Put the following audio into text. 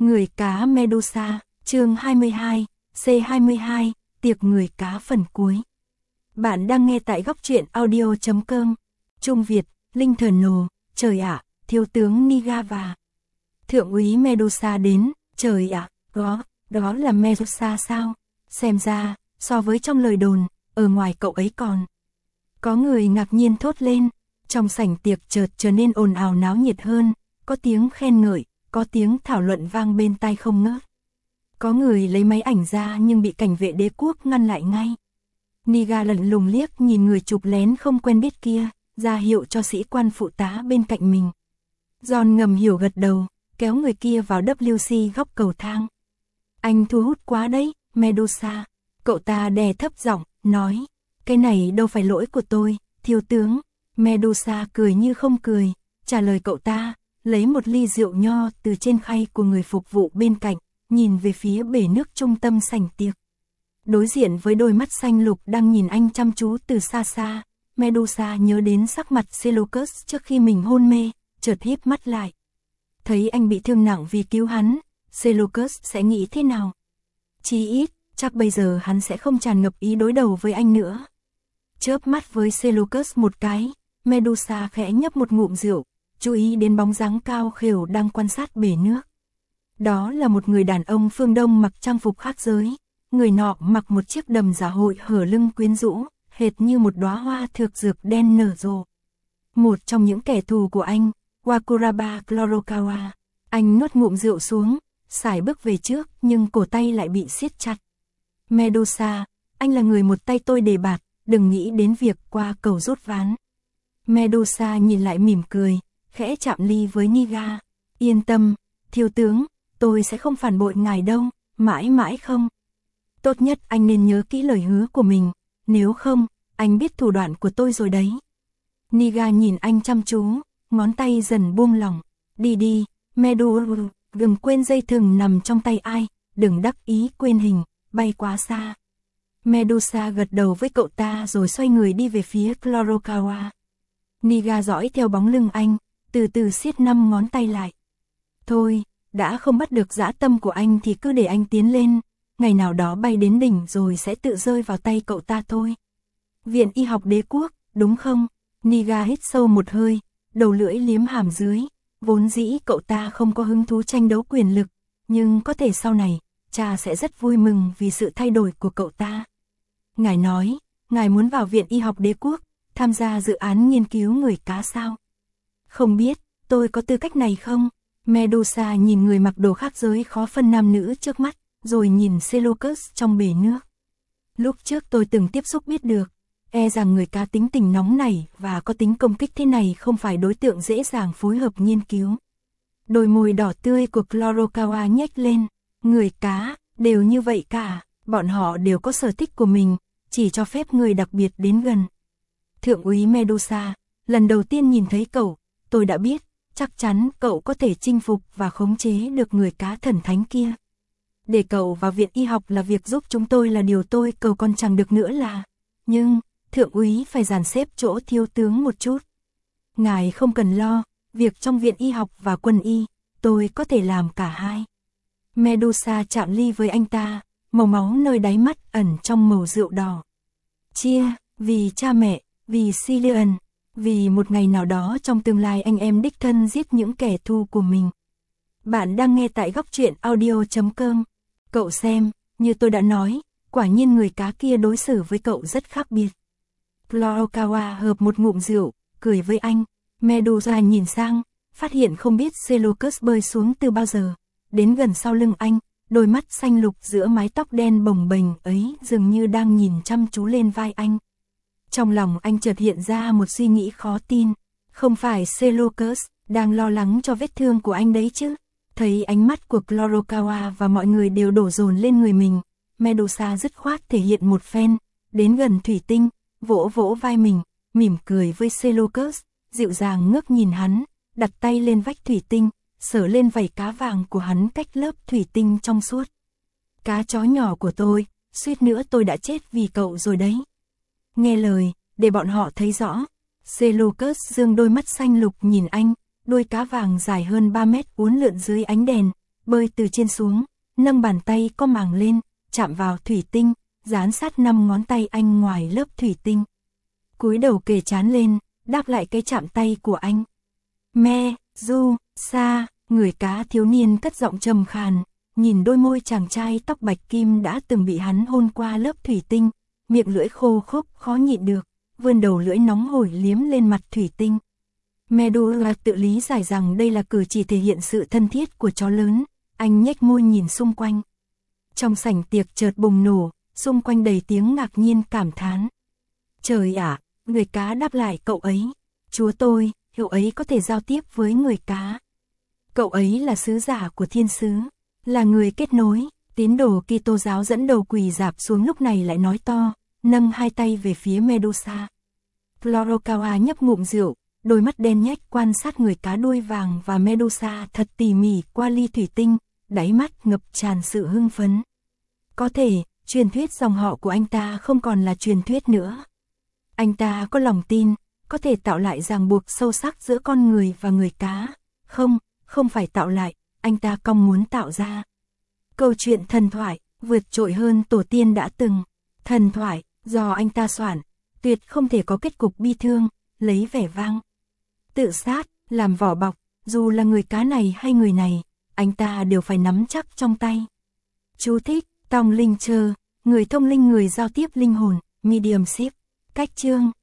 Người cá Medusa, chương 22, C22, tiệc người cá phần cuối. Bạn đang nghe tại góc truyện audio.com. Trung Việt, Linh Thần Nồ, trời ạ, thiếu tướng Niga và thượng úy Medusa đến, trời ạ, đó là Medusa sao? Xem ra, so với trong lời đồn, ở ngoài cậu ấy còn. Có người ngạc nhiên thốt lên, trong sảnh tiệc chợt trở nên ồn ào náo nhiệt hơn, có tiếng khen ngợi, có tiếng thảo luận vang bên tai không ngớt. Có người lấy máy ảnh ra nhưng bị cảnh vệ đế quốc ngăn lại ngay. Niga lạnh lùng liếc nhìn người chụp lén không quen biết kia, ra hiệu cho sĩ quan phụ tá bên cạnh mình. John ngầm hiểu gật đầu, kéo người kia vào WC góc cầu thang. Anh thu hút quá đấy, Medusa. Cậu ta đè thấp giọng, nói, cái này đâu phải lỗi của tôi, thiếu tướng. Medusa cười như không cười, trả lời cậu ta, lấy một ly rượu nho từ trên khay của người phục vụ bên cạnh, nhìn về phía bể nước trung tâm sảnh tiệc. Đối diện với đôi mắt xanh lục đang nhìn anh chăm chú từ xa xa, Medusa nhớ đến sắc mặt Seleucus trước khi mình hôn mê, chợt híp mắt lại. Thấy anh bị thương nặng vì cứu hắn, Seleucus sẽ nghĩ thế nào? Chí ít, chắc bây giờ hắn sẽ không tràn ngập ý đối đầu với anh nữa. Chớp mắt với Seleucus một cái, Medusa khẽ nhấp một ngụm rượu, chú ý đến bóng dáng cao khều đang quan sát bể nước. Đó là một người đàn ông phương Đông mặc trang phục khác giới, người nọ mặc một chiếc đầm dạ hội hở lưng quyến rũ, hệt như một đóa hoa thược dược đen nở rộ. Một trong những kẻ thù của anh, Wakuraba Chlorokawa. Anh nuốt ngụm rượu xuống, sải bước về trước nhưng cổ tay lại bị siết chặt. Medusa, anh là người một tay tôi đề bạt, đừng nghĩ đến việc qua cầu rút ván. Medusa nhìn lại mỉm cười, khẽ chạm ly với Niga. Yên tâm, thiếu tướng, tôi sẽ không phản bội ngài đâu, mãi mãi không. Tốt nhất anh nên nhớ kỹ lời hứa của mình, nếu không, anh biết thủ đoạn của tôi rồi đấy. Niga nhìn anh chăm chú, ngón tay dần buông lỏng. Đi, Medusa, đừng quên dây thừng nằm trong tay ai, đừng đắc ý quên hình, bay quá xa. Medusa gật đầu với cậu ta rồi xoay người đi về phía Chlorokawa. Niga dõi theo bóng lưng anh, từ từ siết 5 ngón tay lại. Thôi, đã không bắt được dã tâm của anh thì cứ để anh tiến lên, ngày nào đó bay đến đỉnh rồi sẽ tự rơi vào tay cậu ta thôi. Viện Y học đế quốc, đúng không? Niga hít sâu một hơi, đầu lưỡi liếm hàm dưới, vốn dĩ cậu ta không có hứng thú tranh đấu quyền lực, nhưng có thể sau này, cha sẽ rất vui mừng vì sự thay đổi của cậu ta. Ngài nói, ngài muốn vào Viện Y học đế quốc, tham gia dự án nghiên cứu người cá sao? Không biết, tôi có tư cách này không? Medusa nhìn người mặc đồ khác giới khó phân nam nữ trước mắt, rồi nhìn Seleucus trong bể nước. Lúc trước tôi từng tiếp xúc biết được, e rằng người cá tính tình nóng nảy và có tính công kích thế này không phải đối tượng dễ dàng phối hợp nghiên cứu. Đôi môi đỏ tươi của Chlorokawa nhếch lên, người cá, đều như vậy cả, bọn họ đều có sở thích của mình, chỉ cho phép người đặc biệt đến gần. Thượng úy Medusa, lần đầu tiên nhìn thấy cậu, tôi đã biết, chắc chắn cậu có thể chinh phục và khống chế được người cá thần thánh kia. Để cậu vào viện y học là việc giúp chúng tôi là điều tôi cầu còn chẳng được nữa là. Nhưng, thượng úy phải dàn xếp chỗ thiếu tướng một chút. Ngài không cần lo, việc trong viện y học và quân y, tôi có thể làm cả hai. Medusa chạm ly với anh ta, màu máu nơi đáy mắt ẩn trong màu rượu đỏ. Chia, vì cha mẹ, vì Cillian, vì một ngày nào đó trong tương lai anh em đích thân giết những kẻ thù của mình. Bạn đang nghe tại góc truyện audio.com. Cậu xem, như tôi đã nói, quả nhiên người cá kia đối xử với cậu rất khác biệt. Chlorokawa hợp một ngụm rượu, cười với anh. Medusa nhìn sang, phát hiện không biết Seleucus bơi xuống từ bao giờ. Đến gần sau lưng anh, đôi mắt xanh lục giữa mái tóc đen bồng bềnh ấy dường như đang nhìn chăm chú lên vai anh. Trong lòng anh chợt hiện ra một suy nghĩ khó tin. Không phải Seleucus đang lo lắng cho vết thương của anh đấy chứ? Thấy ánh mắt của Chlorokawa và mọi người đều đổ dồn lên người mình, Medusa dứt khoát thể hiện một phen, đến gần thủy tinh, vỗ vỗ vai mình, mỉm cười với Seleucus, dịu dàng ngước nhìn hắn, đặt tay lên vách thủy tinh, sờ lên vảy cá vàng của hắn cách lớp thủy tinh trong suốt. Cá chó nhỏ của tôi, suýt nữa tôi đã chết vì cậu rồi đấy. Nghe lời, để bọn họ thấy rõ. Seleucus dương đôi mắt xanh lục nhìn anh, đuôi cá vàng dài hơn 3 mét uốn lượn dưới ánh đèn, bơi từ trên xuống, nâng bàn tay có màng lên, chạm vào thủy tinh, dán sát 5 ngón tay anh ngoài lớp thủy tinh. Cúi đầu kề trán lên, đáp lại cái chạm tay của anh. Medusa, người cá thiếu niên cất giọng trầm khàn, nhìn đôi môi chàng trai tóc bạch kim đã từng bị hắn hôn qua lớp thủy tinh, miệng lưỡi khô khốc khó nhịn được, vươn đầu lưỡi nóng hổi liếm lên mặt thủy tinh. Medusa tự lý giải rằng đây là cử chỉ thể hiện sự thân thiết của chó lớn, anh nhếch môi nhìn xung quanh. Trong sảnh tiệc chợt bùng nổ, xung quanh đầy tiếng ngạc nhiên cảm thán. Trời ạ, người cá đáp lại cậu ấy. Chúa tôi, cậu ấy có thể giao tiếp với người cá. Cậu ấy là sứ giả của thiên sứ, là người kết nối. Tín đồ Kitô giáo dẫn đầu quỳ rạp xuống lúc này lại nói to, nâng hai tay về phía Medusa. Florokawa nhấp ngụm rượu, đôi mắt đen nhách quan sát người cá đuôi vàng và Medusa thật tỉ mỉ qua ly thủy tinh, đáy mắt ngập tràn sự hưng phấn. Có thể, truyền thuyết dòng họ của anh ta không còn là truyền thuyết nữa. Anh ta có lòng tin, có thể tạo lại ràng buộc sâu sắc giữa con người và người cá. Không phải tạo lại, anh ta cong muốn tạo ra. Câu chuyện thần thoại, vượt trội hơn tổ tiên đã từng. Thần thoại, do anh ta soạn, tuyệt không thể có kết cục bi thương, lấy vẻ vang. Tự sát, làm vỏ bọc, dù là người cá này hay người này, anh ta đều phải nắm chắc trong tay. Chú thích, Tòng Linh Chờ, người thông linh người giao tiếp linh hồn, mediumship. Cách chương